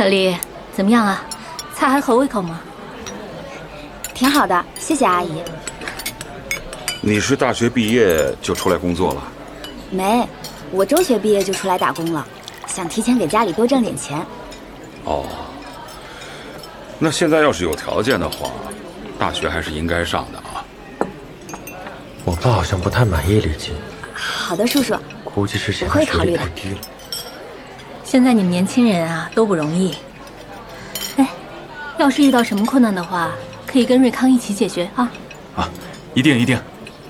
小丽，怎么样啊？菜还合胃口吗？ 挺好的，谢谢阿姨。 你是大学毕业就出来工作了？ 没，我中学毕业就出来打工了，想提前给家里多挣点钱。 哦，那现在要是有条件的话，大学还是应该上的啊。 我爸好像不太满意李静。 好的，叔叔。 估计是嫌我他学历会考虑的太低了。 现在你们年轻人啊都不容易。哎，要是遇到什么困难的话，可以跟瑞康一起解决啊。 啊，一定一定。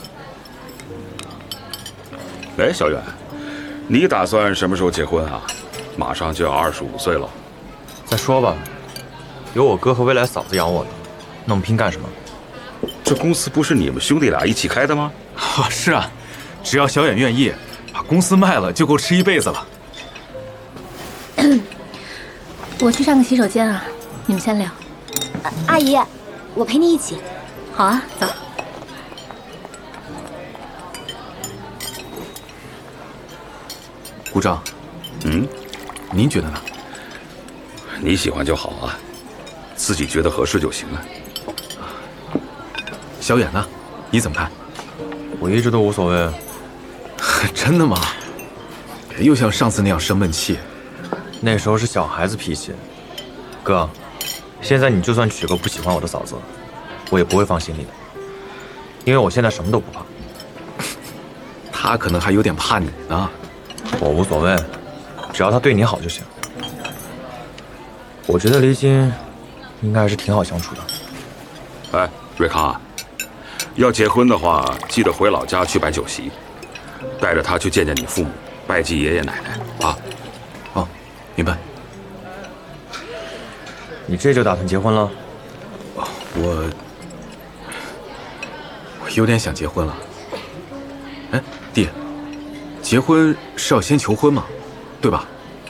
哎，小远，你打算什么时候结婚啊？马上就要25岁了。 再说吧，有我哥和未来嫂子养我的，那么拼干什么？ 这公司不是你们兄弟俩一起开的吗？ 啊，是啊，只要小远愿意，把公司卖了就够吃一辈子了。 我去上个洗手间啊，你们先聊。 阿姨，我陪你一起。 好啊，走。 股长，您觉得呢？ 你喜欢就好啊，自己觉得合适就行了。 小远呢？你怎么看？ 我一直都无所谓。 真的吗？又像上次那样生闷气。 那时候是小孩子脾气。哥，现在你就算娶个不喜欢我的嫂子，我也不会放心里的，因为我现在什么都不怕。 他可能还有点怕你呢。 我无所谓，只要他对你好就行。我觉得黎金应该还是挺好相处的。 哎，瑞康啊，要结婚的话，记得回老家去摆酒席，带着他去见见你父母，拜祭爷爷奶奶啊。 哦，明白。 你这就打算结婚了？ 我有点想结婚了。哎，弟，结婚是要先求婚嘛，对吧？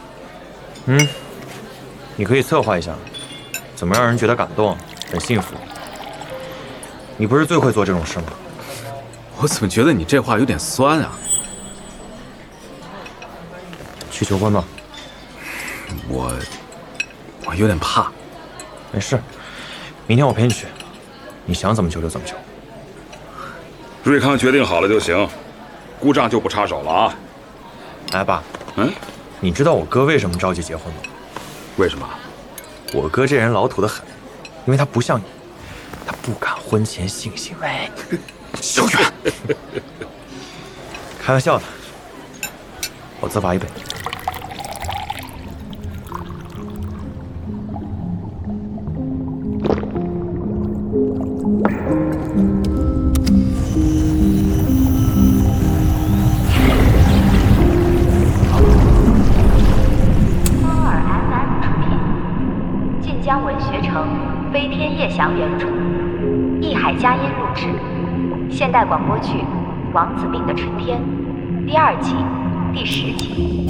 你可以策划一下，怎么让人觉得感动、很幸福。你不是最会做这种事吗？ 我怎么觉得你这话有点酸啊？ 去求婚吧。 我有点怕。 没事，明天我陪你去，你想怎么求就怎么求。 瑞康决定好了就行，姑丈就不插手了啊。 哎，爸，你知道我哥为什么着急结婚吗？ 为什么？ 我哥这人老土得很，因为他不像你，他不敢婚前性行为。 小远， 开玩笑的，我自罚一杯。 江文学城飞天夜翔原著，艺海佳音录制，现代广播剧《王子病的春天》第2季第10集。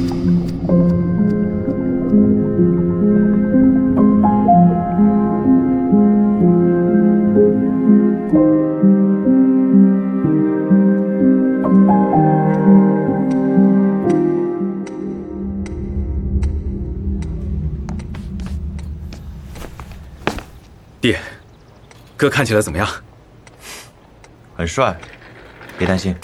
弟，哥看起来怎么样？ 很帅，别担心。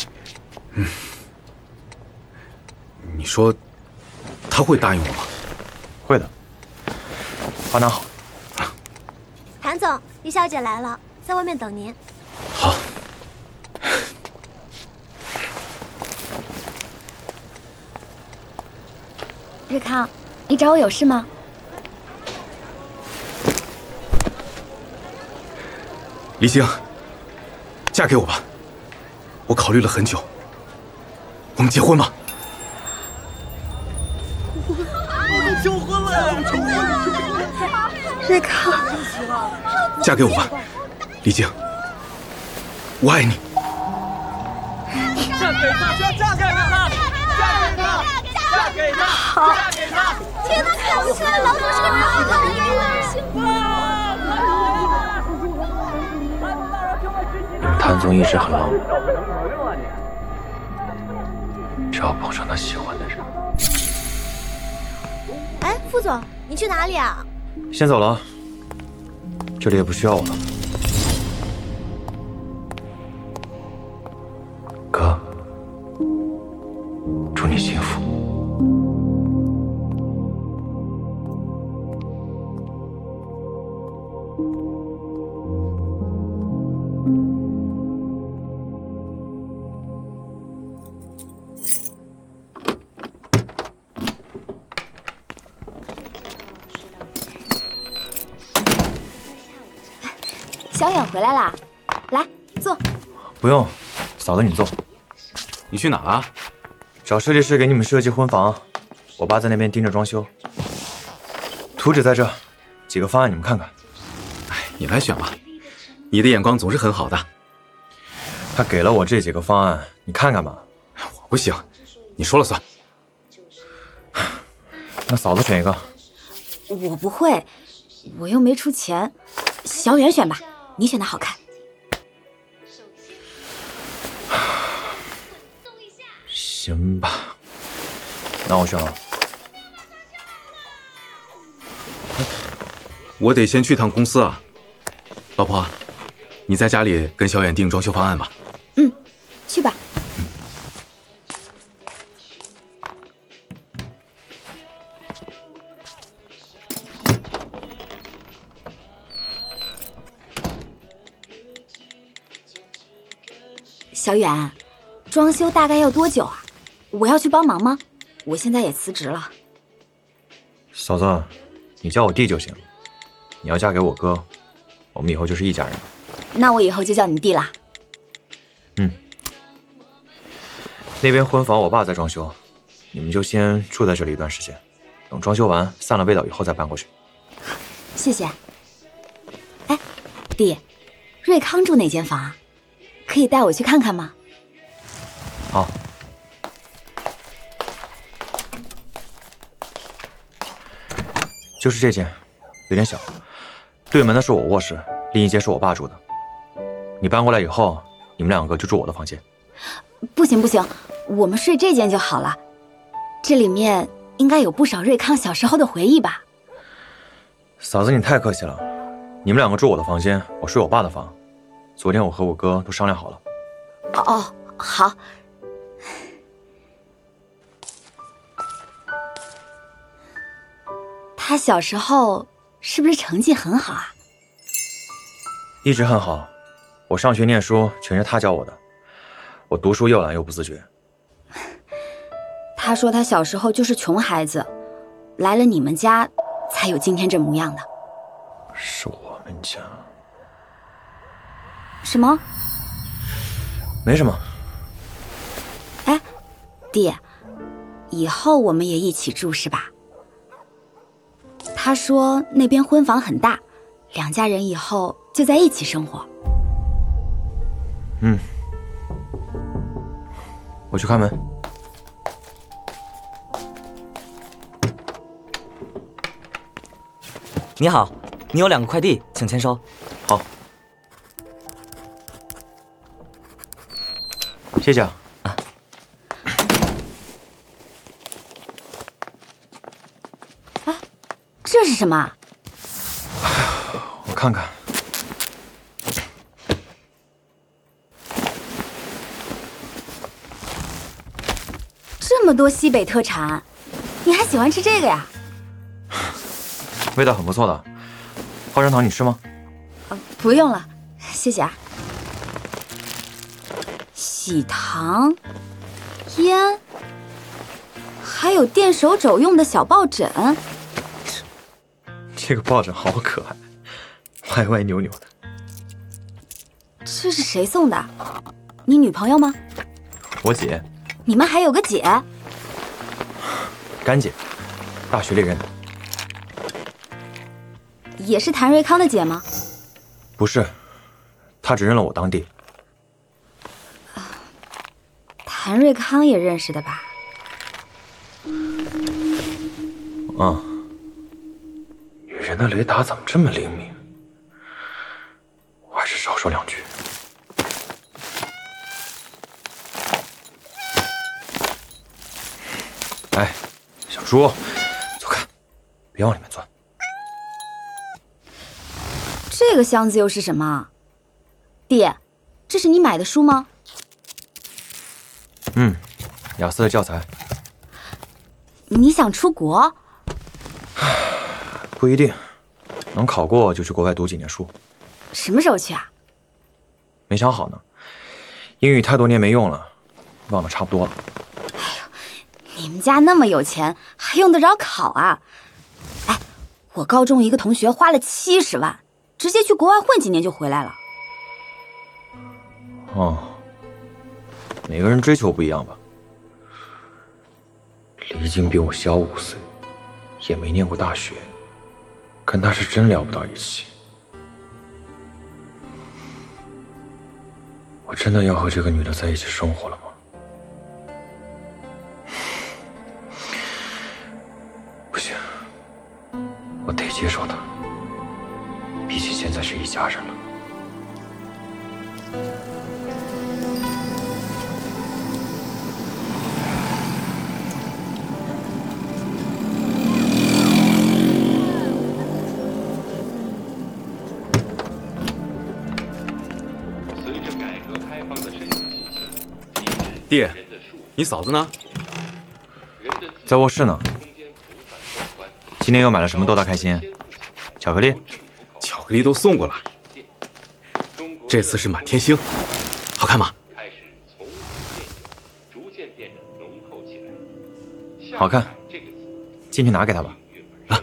你说他会答应我吗？ 会的，话拿好。 谭总，李小姐来了，在外面等您。 好。 瑞康，你找我有事吗？ 黎星，嫁给我吧，我考虑了很久，我们结婚吧。 我们求婚了！ 瑞康， 嫁给我吧，黎晶，我爱你。 嫁给他，嫁给他，嫁给他，嫁给他， 好， 嫁给他！ 天哪，看不出来老总是个好人，幸福！ 你们谭总一直很浪漫，只要碰上他喜欢的人， 哎，副总，你去哪里啊？ 先走了，这里也不需要我了。哥，祝你幸福。 小远回来啦，来坐。 不用，嫂子你坐。 你去哪啊？ 找设计师给你们设计婚房，我爸在那边盯着装修。图纸在这，几个方案你们看看。 哎，你来选吧，你的眼光总是很好的。 他给了我这几个方案，你看看吧。 我不行，你说了算。 那嫂子选一个。 我不会，我又没出钱。小远选吧，你选的好看。 行吧，那我选了。 我得先去趟公司啊，老婆，你在家里跟小远定装修方案吧。 嗯，去吧。小远，装修大概要多久啊？我要去帮忙吗？我现在也辞职了。 嫂子，你叫我弟就行。你要嫁给我哥，我们以后就是一家人了。 那我以后就叫你弟啦。 嗯。那边婚房我爸在装修，你们就先住在这里一段时间，等装修完散了味道以后再搬过去。 谢谢。哎，弟，瑞康住哪间房啊？可以带我去看看吗？ 好。就是这间，有点小。对门的是我卧室，另一间是我爸住的。你搬过来以后，你们两个就住我的房间。 不行不行，我们睡这间就好了。这里面应该有不少瑞康小时候的回忆吧？ 嫂子，你太客气了。你们两个住我的房间，我睡我爸的房。昨天我和我哥都商量好了。 哦，好。他小时候是不是成绩很好啊？ 一直很好，我上学念书全是他教我的。我读书又懒又不自觉。 他说他小时候就是穷孩子，来了你们家才有今天这模样的。 是我们家？ 什么？ 没什么。 哎，弟，以后我们也一起住是吧？他说那边婚房很大，两家人以后就在一起生活。 嗯，我去开门。 你好，你有2个快递，请签收。 好，谢谢啊。 这是什么？ 我看看。 这么多西北特产，你还喜欢吃这个呀？ 味道很不错的。花生糖你吃吗？ 不用了，谢谢啊。喜糖、烟，还有垫手肘用的小抱枕。 这个抱枕好可爱，歪歪扭扭的。 这是谁送的？你女朋友吗？ 我姐。 你们还有个姐？ 干姐，大学里认的。 也是谭瑞康的姐吗？ 不是，她只认了我当弟。 谭瑞康也认识的吧？ 女人的雷达怎么这么灵敏？我还是少说2句。哎，小猪，走开。 别往里面钻。 这个箱子又是什么？弟，这是你买的书吗？ 雅思的教材。 你想出国？ 不一定，能考过就去国外读几年书。 什么时候去啊？ 没想好呢，英语太多年没用了，忘得差不多了。 你们家那么有钱，还用得着考啊？哎，我高中一个同学花了70万，直接去国外混几年就回来了。 哦，每个人追求不一样吧。离经比我小5岁，也没念过大学，跟他是真聊不到一起。我真的要和这个女的在一起生活了吗？不行，我得接受她，毕竟现在是一家人了。 弟，你嫂子呢？ 在卧室呢。今天又买了什么逗她开心？巧克力？ 巧克力都送过了。这次是满天星，好看吗？ 好看，进去拿给她吧。 啊。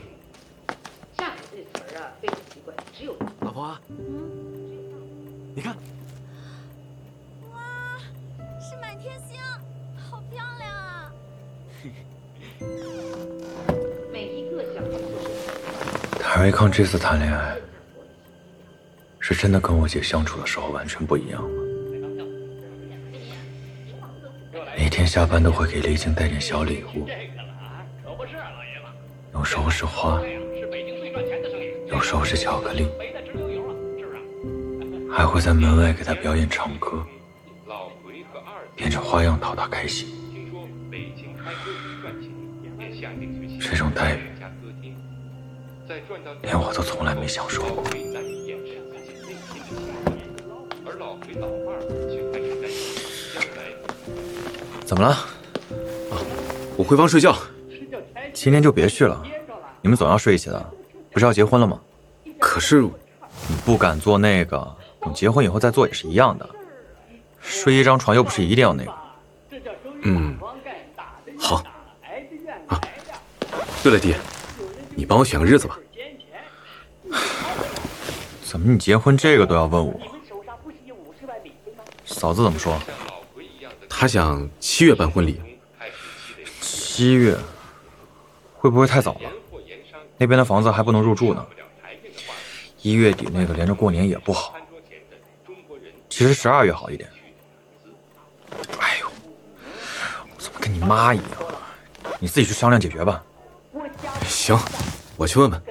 老婆啊，你看。 是满天星，好漂亮啊！ 谭瑞康这次谈恋爱，是真的跟我姐相处的时候完全不一样了。每天下班都会给丽晶带点小礼物，有时候是花，有时候是巧克力，还会在门外给她表演唱歌，变着花样讨她开心。这种待遇，连我都从来没享受过。怎么了？ 啊，我回房睡觉。 今天就别去了，你们总要睡一起的，不是要结婚了吗？ 可是你不敢做那个，等结婚以后再做也是一样的。睡一张床又不是一定要那个。 好。啊，对了，弟，你帮我选个日子吧。 怎么你结婚这个都要问我？嫂子怎么说？ 她想7月办婚礼。 7月，会不会太早了？那边的房子还不能入住呢。1月底那个连着过年也不好。其实12月好一点。哎呦，我怎么跟你妈一样？你自己去商量解决吧。 行，我去问问。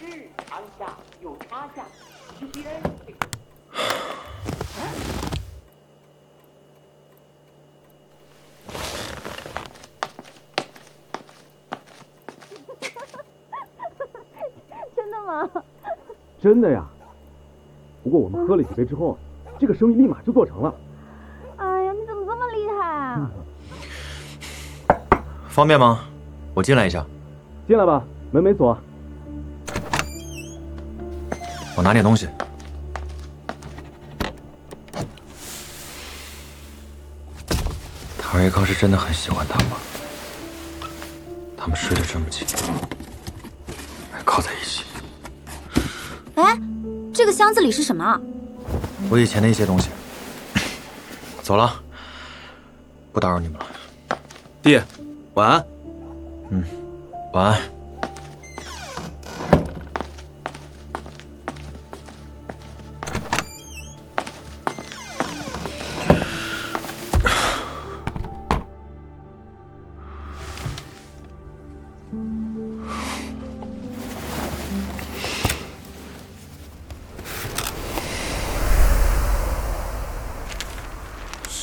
真的吗？ 真的呀。不过我们喝了几杯之后，这个生意立马就做成了。 哎呀，你怎么这么厉害啊？ 方便吗？我进来一下。 进来吧，门没锁。 我拿点东西。唐瑞康是真的很喜欢他吗？他们睡得这么近，还靠在一起。 哎，这个箱子里是什么？ 我以前的一些东西。走了，不打扰你们了。 弟，晚安。 晚安。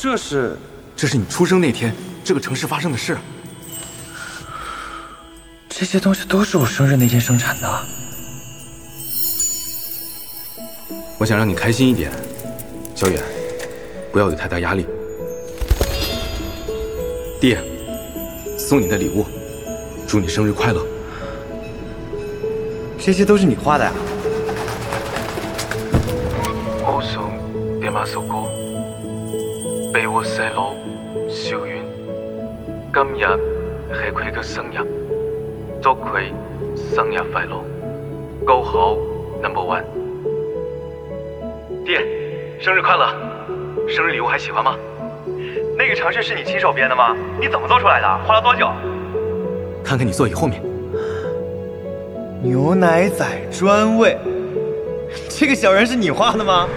这是你出生那天这个城市发生的事。 这些东西都是我生日那天生产的。 我想让你开心一点，小远，不要有太大压力。爹，送你的礼物，祝你生日快乐。 这些都是你画的呀？ 我送爹媽首歌，俾我細佬小遠。今日係佢嘅生日，祝佢生日快樂，高考 No.1。 爹，生日快乐！生日礼物还喜欢吗？那个程序是你亲手编的吗？你怎么做出来的？花了多久？ 看看你座椅后面。 牛奶仔专卫，这个小人是你画的吗？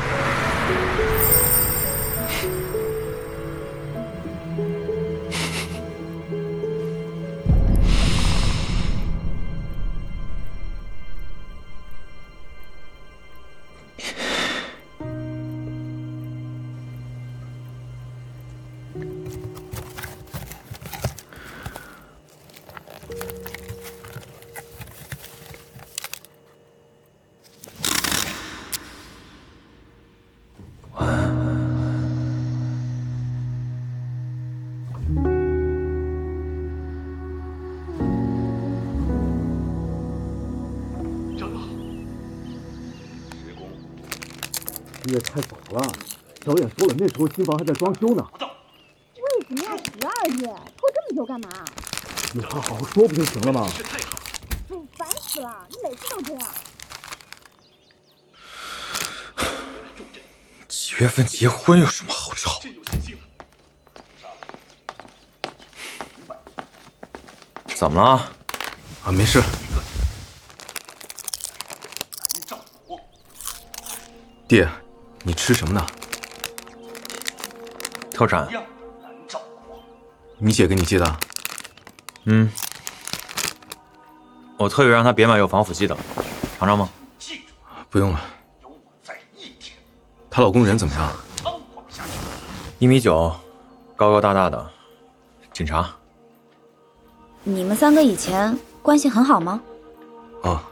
你也太早了，小远说了，那时候新房还在装修呢。 为什么要12月？拖这么久干嘛？ 你好好说不就行了吗？ 烦死了！你每次都这样。 几月份结婚有什么好吵？怎么了？ 啊，没事。爹，你吃什么呢？ 特产。 你姐给你寄的？ 嗯。我特意让她别买有防腐剂的，尝尝吗？ 不用了。她老公人怎么样 ？1.9米，高高大大的，警察。 你们3个以前关系很好吗？ 啊。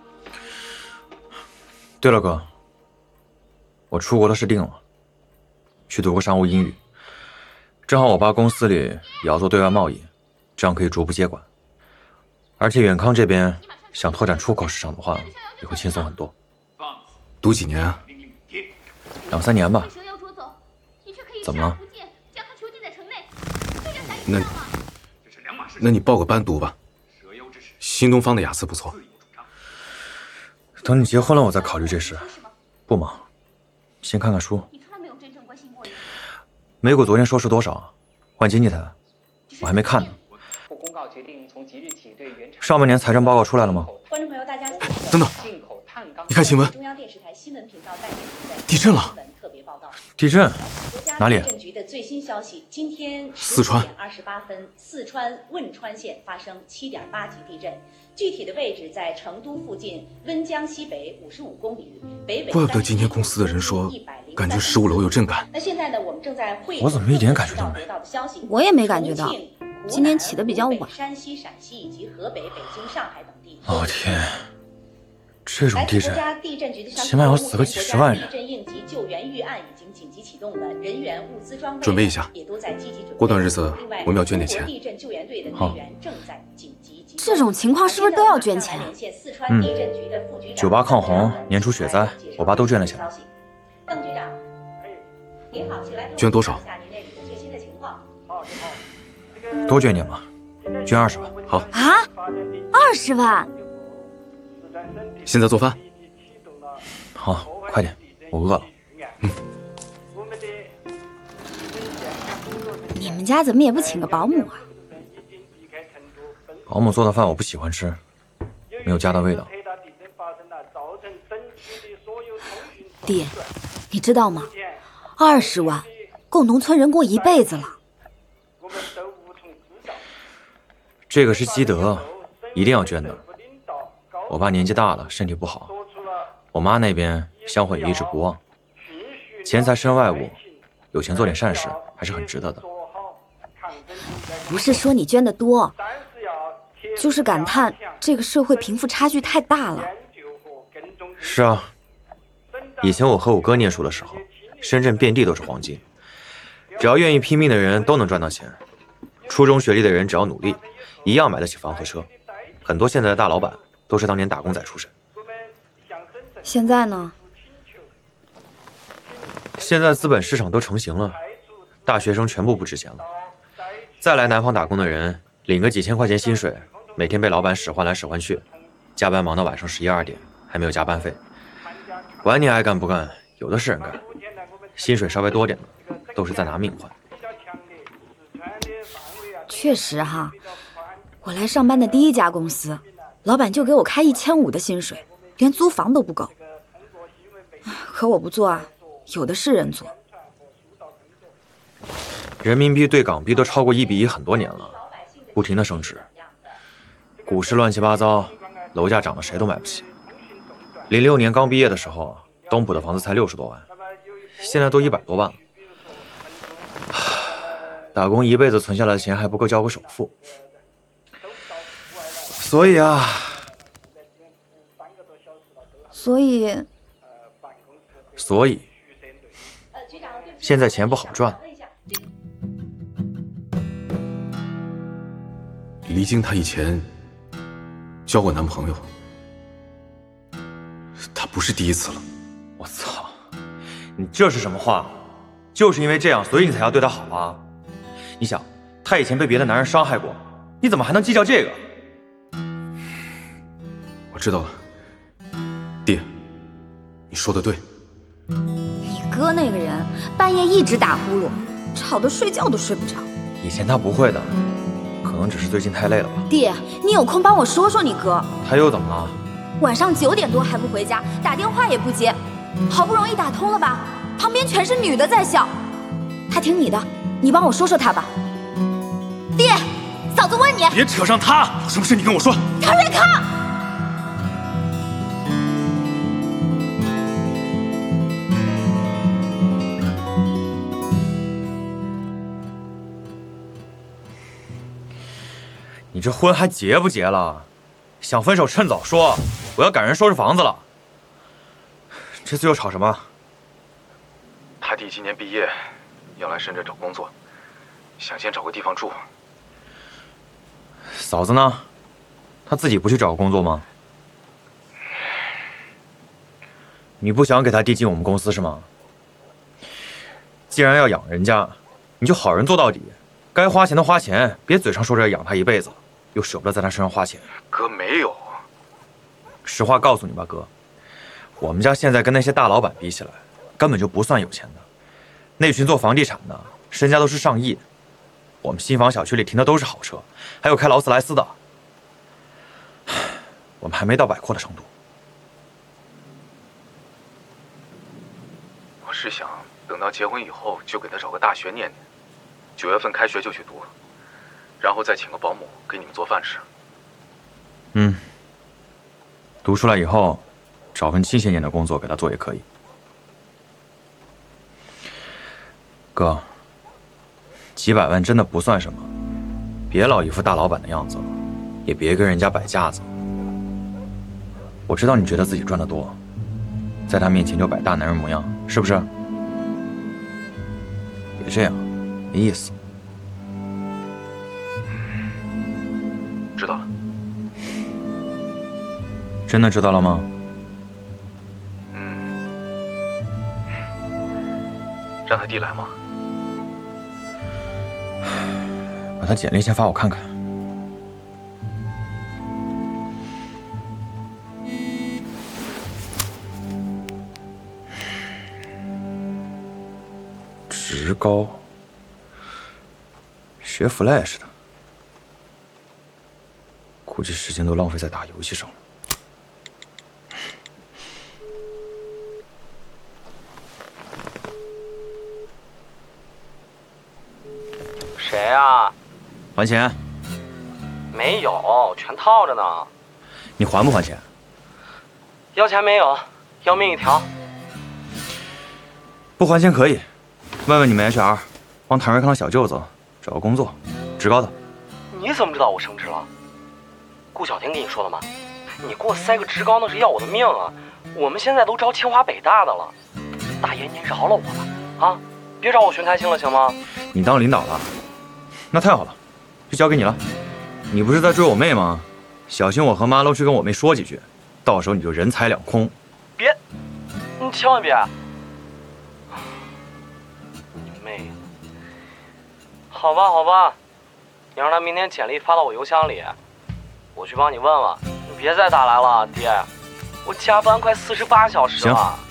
对了，哥，我出国的事定了，去读个商务英语。正好我爸公司里也要做对外贸易，这样可以逐步接管。而且远康这边想拓展出口市场的话，也会轻松很多。 读几年啊 ？2、3年吧。怎么了？ 那你报个班读吧。新东方的雅思不错。 等你结婚了，我再考虑这事。不忙，先看看书。美股昨天收市多少？换经济台，我还没看呢。上半年财政报告出来了吗？ 等等，你看新闻，地震了。 地震？哪里？ 四川。 四川汶川县发生7.8级地震，具体的位置在成都附近温江西北55公里，北北。 怪不得今天公司的人说，感觉15楼有震感。 那现在呢，我们正在会。 我怎么一点感觉都没？ 我也没感觉到，今天起得比较晚。 山西、陕西以及河北、北京、上海等地。 哦天！这种地震，起码要死个几10万人。 地震应急救援预案已经紧急启动了，人员、物资装备准备一下， 也都在积极准备。 过段日子我们要捐点钱。 地震救援队的队员正在紧急。 这种情况是不是都要捐钱？ 酒吧抗洪、年初雪灾，我爸都捐了钱。 邓局长，您好，请来捐多少？ 多捐点吧，捐20万。 好啊，20万。 现在做饭。 好，快点，我饿了。 你们家怎么也不请个保姆啊？ 保姆做的饭我不喜欢吃，没有家的味道。 爹，你知道吗？20万够农村人过一辈子了。 这个是积德，一定要捐的。我爸年纪大了，身体不好，我妈那边香火也一直不旺。钱财身外物，有钱做点善事还是很值得的。 不是说你捐的多， 就是感叹这个社会贫富差距太大了。 是啊，以前我和我哥念书的时候，深圳遍地都是黄金，只要愿意拼命的人都能赚到钱。初中学历的人只要努力，一样买得起房和车。很多现在的大老板都是当年打工仔出身。 现在呢？ 现在资本市场都成型了，大学生全部不值钱了。再来南方打工的人，领个几千块钱薪水，每天被老板使唤来使唤去，加班忙到晚上11、12点，还没有加班费。管你爱干不干，有的是人干。薪水稍微多点的，都是在拿命换。 确实哈，我来上班的第一家公司，老板就给我开1500的薪水，连租房都不够。可我不做啊，有的是人做。 人民币对港币都超过1比1很多年了，不停的升值。股市乱七八糟，楼价涨得谁都买不起。06年刚毕业的时候，东浦的房子才60多万，现在都100多万了。打工一辈子存下来的钱还不够交个首付，所以现在钱不好赚。 黎晶她以前交过男朋友，她不是第一次了。 我操，你这是什么话？就是因为这样，所以你才要对她好啊？你想，她以前被别的男人伤害过，你怎么还能计较这个？ 我知道了，爹，你说的对。 你哥那个人半夜一直打呼噜，吵得睡觉都睡不着。 以前他不会的，可能只是最近太累了吧。 爹，你有空帮我说说你哥。 他又怎么了？ 晚上9点多还不回家，打电话也不接，好不容易打通了吧，旁边全是女的在笑。他听你的，你帮我说说他吧。爹，嫂子问你。 别扯上他，有什么事你跟我说。 唐瑞康。 你这婚还结不结了？想分手趁早说，我要赶人收拾房子了。这次又吵什么？ 他弟今年毕业，要来深圳找工作，想先找个地方住。 嫂子呢？她自己不去找个工作吗？你不想给她弟进我们公司是吗？既然要养人家，你就好人做到底，该花钱的花钱，别嘴上说着要养她一辈子，又舍不得在她身上花钱。 哥没有。 实话告诉你吧，哥，我们家现在跟那些大老板比起来，根本就不算有钱的。那群做房地产的，身家都是上亿。我们新房小区里停的都是好车，还有开劳斯莱斯的。我们还没到摆阔的程度。 我是想等到结婚以后，就给他找个大学念念，9月份开学就去读，然后再请个保姆给你们做饭吃。 读出来以后，找份清闲点的工作给他做也可以。哥，几百万真的不算什么，别老一副大老板的样子了，也别跟人家摆架子。我知道你觉得自己赚得多，在他面前就摆大男人模样，是不是？别这样，没意思。 知道了。 真的知道了吗？ 让他弟来吗？ 把他简历先发我看看。职高，学 Flash 的，估计时间都浪费在打游戏上了。 谁啊？ 还钱？ 没有，全套着呢。 你还不还钱？ 要钱没有，要命一条。 不还钱可以，问问你们 HR， 帮唐瑞康的小舅子找个工作，职高的。 你怎么知道我升职了？ 顾小天跟你说了吗？你给我塞个职高那是要我的命啊！我们现在都招清华北大的了，大爷您饶了我吧，啊，别找我寻开心了行吗？ 你当领导了，那太好了，就交给你了。你不是在追我妹吗？小心我和妈都去跟我妹说几句，到时候你就人财两空。 别，你千万别！你妹！好吧好吧，你让他明天简历发到我邮箱里，我去帮你问问。你别再打来了，爹，我加班快48小时了。 行。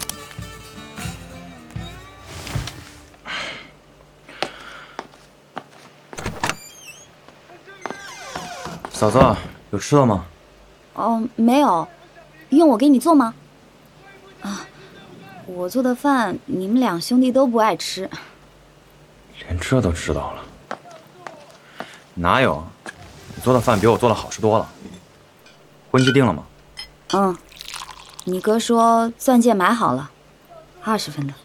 嫂子，有吃的吗？ 哦，没有，用我给你做吗？啊，我做的饭你们两兄弟都不爱吃。 连这都知道了？哪有？你做的饭比我做的好吃多了。婚期定了吗？ 嗯，你哥说钻戒买好了，20分的。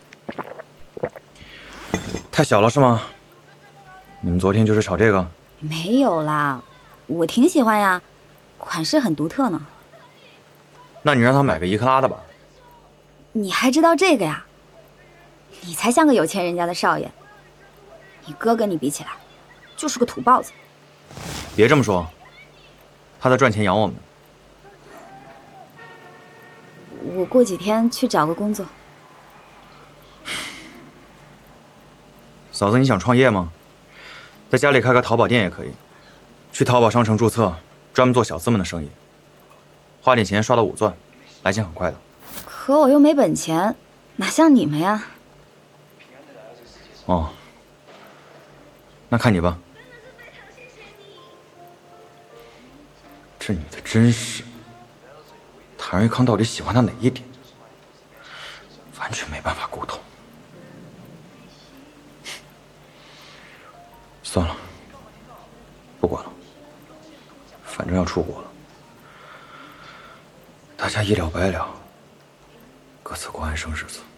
太小了是吗？你们昨天就是吵这个？ 没有啦，我挺喜欢呀，款式很独特呢。 那你让他买个1克拉的吧。 你还知道这个呀？你才像个有钱人家的少爷。你哥跟你比起来，就是个土包子。 别这么说，他在赚钱养我们。 我过几天去找个工作。 嫂子，你想创业吗？在家里开个淘宝店也可以，去淘宝商城注册，专门做小资们的生意，花点钱刷到5钻，来钱很快的。 可我又没本钱，哪像你们呀？ 哦，那看你吧。这女的真是，谭瑞康到底喜欢她哪一点？完全没办法沟通。算了，不管了，反正要出国了，大家一了百了，各自过安生日子。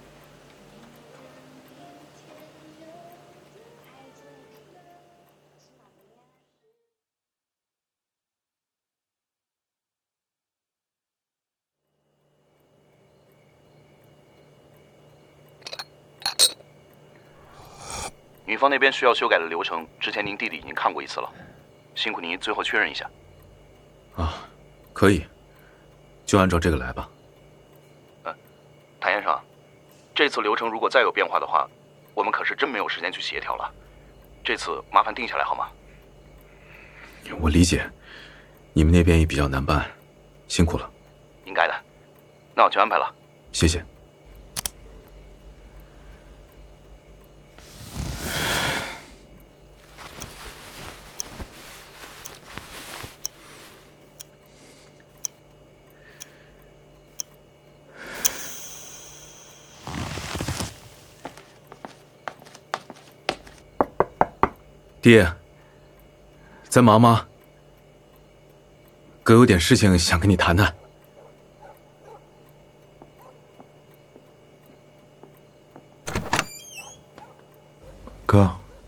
女方那边需要修改的流程，之前您弟弟已经看过一次了，辛苦您最后确认一下。 啊，可以，就按照这个来吧。 谭先生，这次流程如果再有变化的话，我们可是真没有时间去协调了。这次麻烦定下来好吗？ 我理解，你们那边也比较难办，辛苦了。 应该的，那我去安排了。 谢谢。爹，在忙吗？哥有点事情想跟你谈谈。 哥，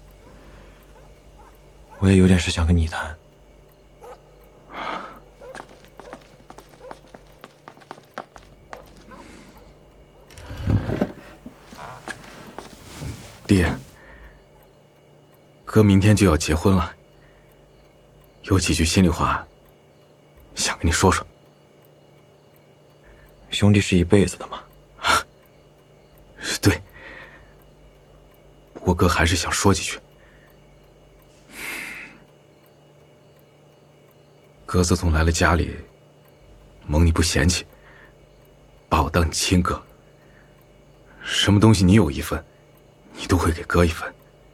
我也有点事想跟你谈。 爹，哥明天就要结婚了，有几句心里话想跟你说说。 兄弟是一辈子的嘛。 对，不过哥还是想说几句。哥自从来了家里，蒙你不嫌弃，把我当你亲哥，什么东西你有一份，你都会给哥一份。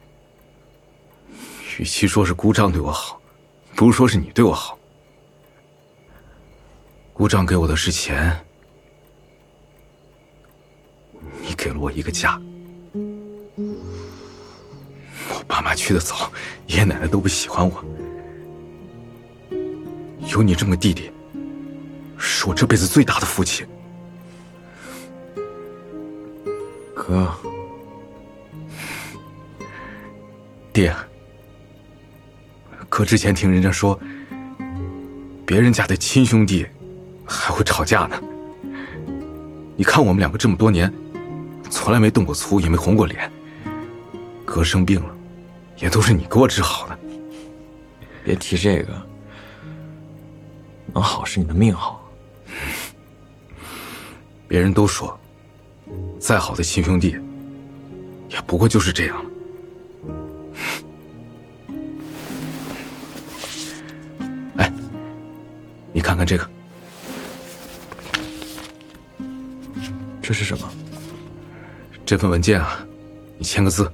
与其说是姑丈对我好，不如说是你对我好。姑丈给我的是钱，你给了我一个家。我爸妈去得早，爷爷奶奶都不喜欢我。有你这么个弟弟，是我这辈子最大的福气。 哥， 爹，哥之前听人家说， 别人家的亲兄弟还会吵架呢。你看我们两个这么多年，从来没动过粗，也没红过脸。哥生病了，也都是你给我治好的。 别提这个，能好是你的命好。 别人都说，再好的亲兄弟，也不过就是这样了。哎，你看看这个， 这是什么？ 这份文件啊，你签个字。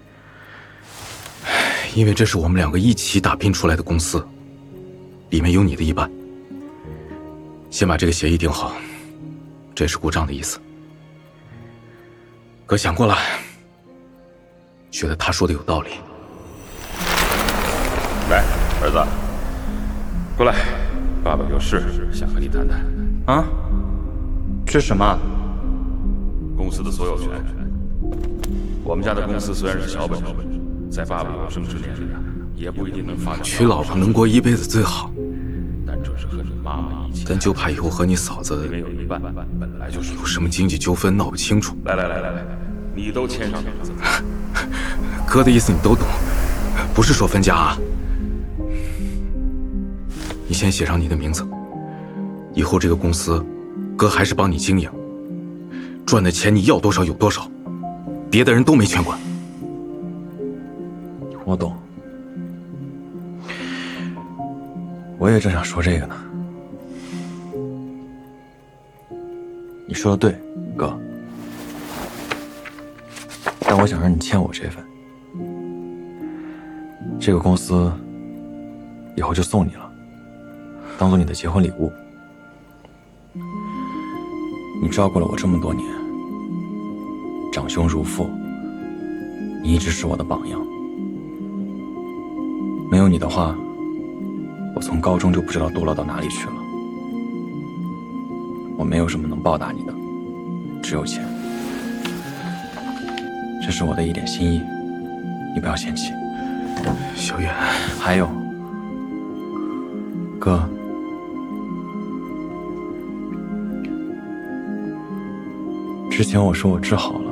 因为这是我们两个一起打拼出来的公司，里面有你的一半。先把这个协议定好，这是故障的意思。哥想过了，觉得他说的有道理。 来，儿子，过来，爸爸有事想和你谈谈。 啊？这是什么？ 公司的所有权。我们家的公司虽然是小本，在爸爸有生之年里也不一定能发展。 娶老婆能过一辈子最好， 但这是和你妈妈一起。 但就怕以后和你嫂子有一半，本来就是有什么经济纠纷闹不清楚。 来，你都签上名字。 哥的意思你都懂，不是说分家啊。你先写上你的名字，以后这个公司，哥还是帮你经营，赚的钱你要多少有多少，别的人都没权管。 我懂，我也正想说这个呢。你说的对，哥，但我想让你签我这份。这个公司以后就送你了，当做你的结婚礼物。你照顾了我这么多年，长兄如父，你一直是我的榜样。没有你的话，我从高中就不知道堕落到哪里去了。我没有什么能报答你的，只有钱。这是我的一点心意，你不要嫌弃。 小远， 还有，哥，之前我说我治好了，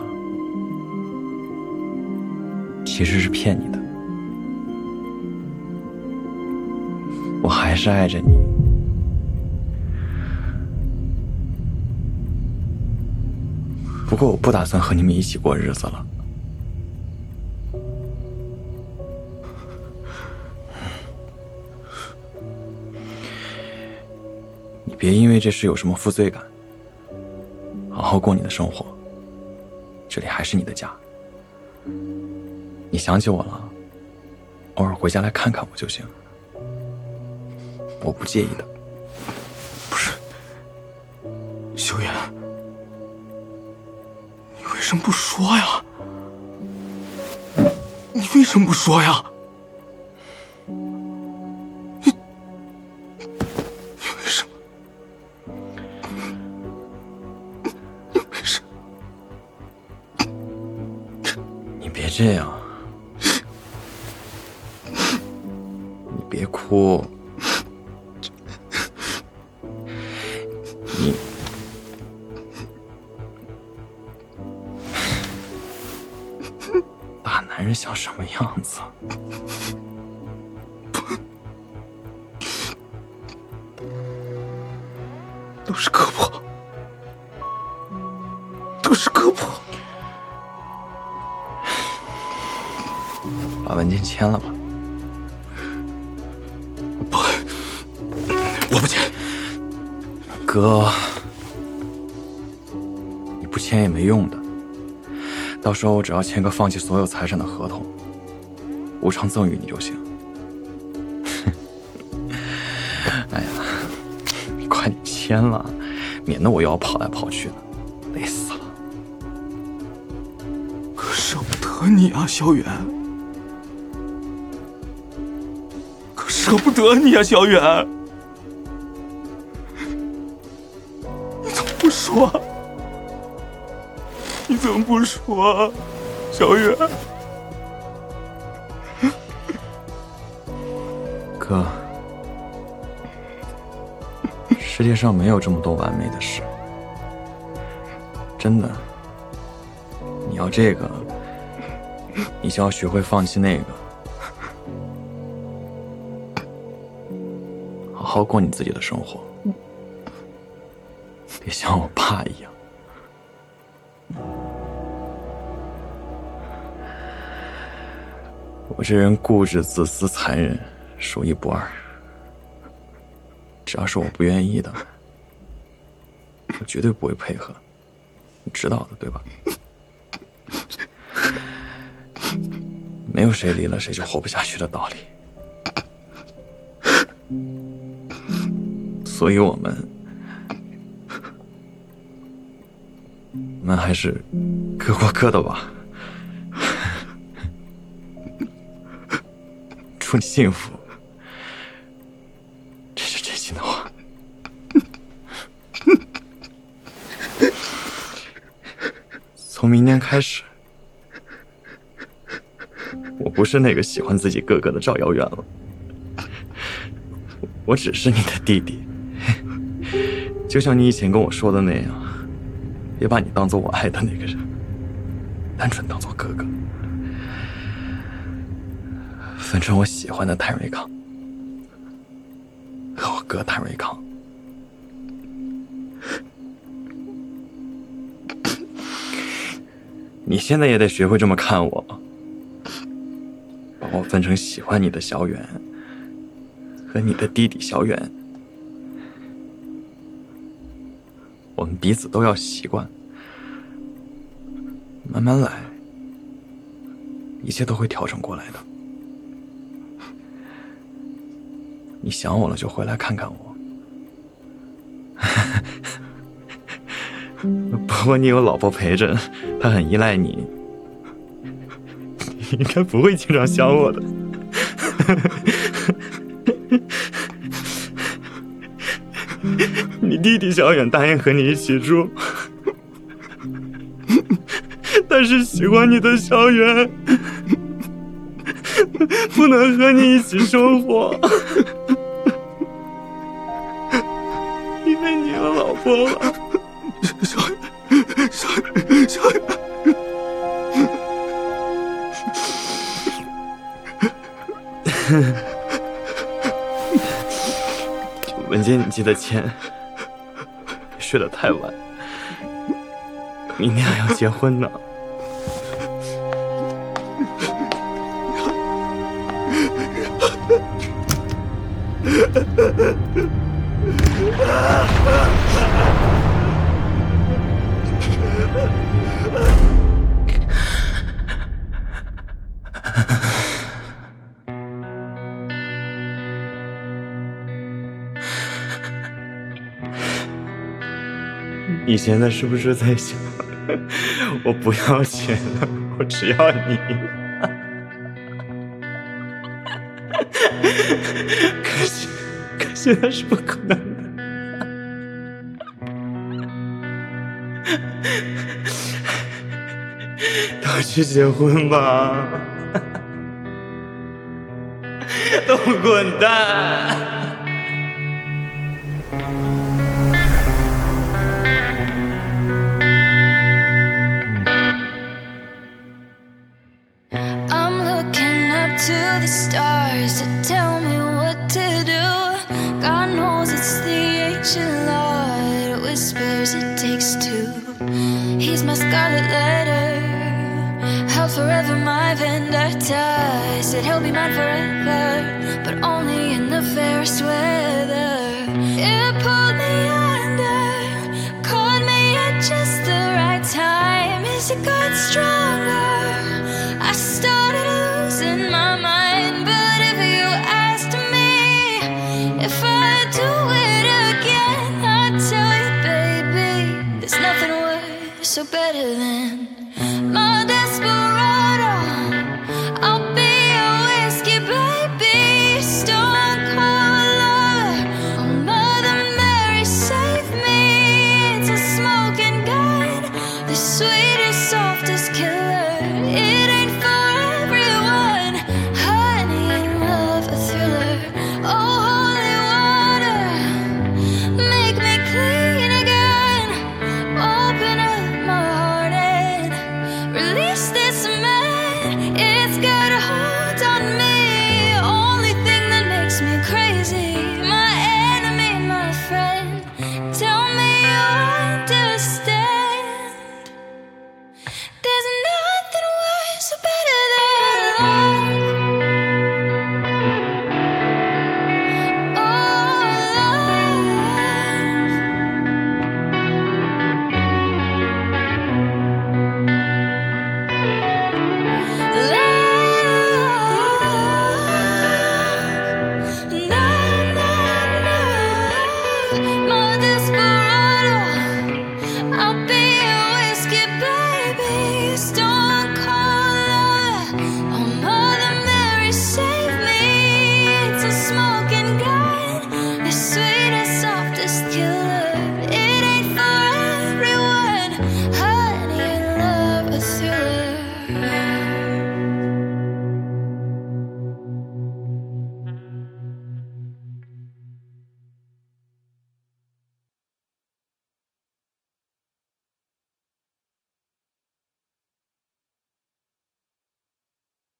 其实是骗你的。我还是爱着你，不过我不打算和你们一起过日子了。你别因为这事有什么负罪感，好好过你的生活，这里还是你的家。你想起我了，偶尔回家来看看我就行。我不介意的。 不是，小远，你为什么不说呀？你为什么不说呀？你为什么？你为什么？ 你别这样，你别哭。男人像什么样子？ 都是胳膊，都是胳膊。 把文件签了吧。 不，我不签。 哥，你不签也没用的。到时候我只要签个放弃所有财产的合同，无偿赠与你就行。哎呀，你快点签了，免得我又要跑来跑去的，累死了。 可舍不得你啊，小远。可舍不得你啊，小远。你怎么不说？你怎么不说，小远？ 哥， 世界上没有这么多完美的事，真的。你要这个，你就要学会放弃那个，好好过你自己的生活，别像我爸一样。我这人固执、自私、残忍，数一不二。只要是我不愿意的，我绝对不会配合，你知道的，对吧？没有谁离了谁就活不下去的道理，所以我们还是各过各的吧。祝你幸福，这是真心的话。从明天开始，我不是那个喜欢自己哥哥的赵遥远了，我只是你的弟弟。就像你以前跟我说的那样，别把你当做我爱的那个人，单纯当做哥哥。分成我喜欢的谭瑞康和我哥谭瑞康。你现在也得学会这么看我，把我分成喜欢你的小远和你的弟弟小远。我们彼此都要习惯，慢慢来，一切都会调整过来的。你想我了就回来看看我。不过你有老婆陪着，她很依赖你，你应该不会经常想我的。你弟弟小远答应和你一起住，但是喜欢你的小远不能和你一起生活，因为你有老婆了。小远，文杰，你记得钱，别睡得太晚，明天还要结婚呢。你现在是不是在想，我不要钱了，我只要你？可现在是不可能的。都去结婚吧，都滚蛋！ To the stars to tell me what to do. God knows it's the ancient law that whispers it takes two. He's my scarlet letter, held forever my vendetta. Said he'll be mine forever, but only in the fairest weather. It pulled me under, caught me at just the right time. As it got stronger, I started losing my mind. But if you asked me if I'd do it again, I'd tell you, baby, there's nothing worse or better than my desperado. I'll be a whiskey baby, stone cold see my enemy, my friend.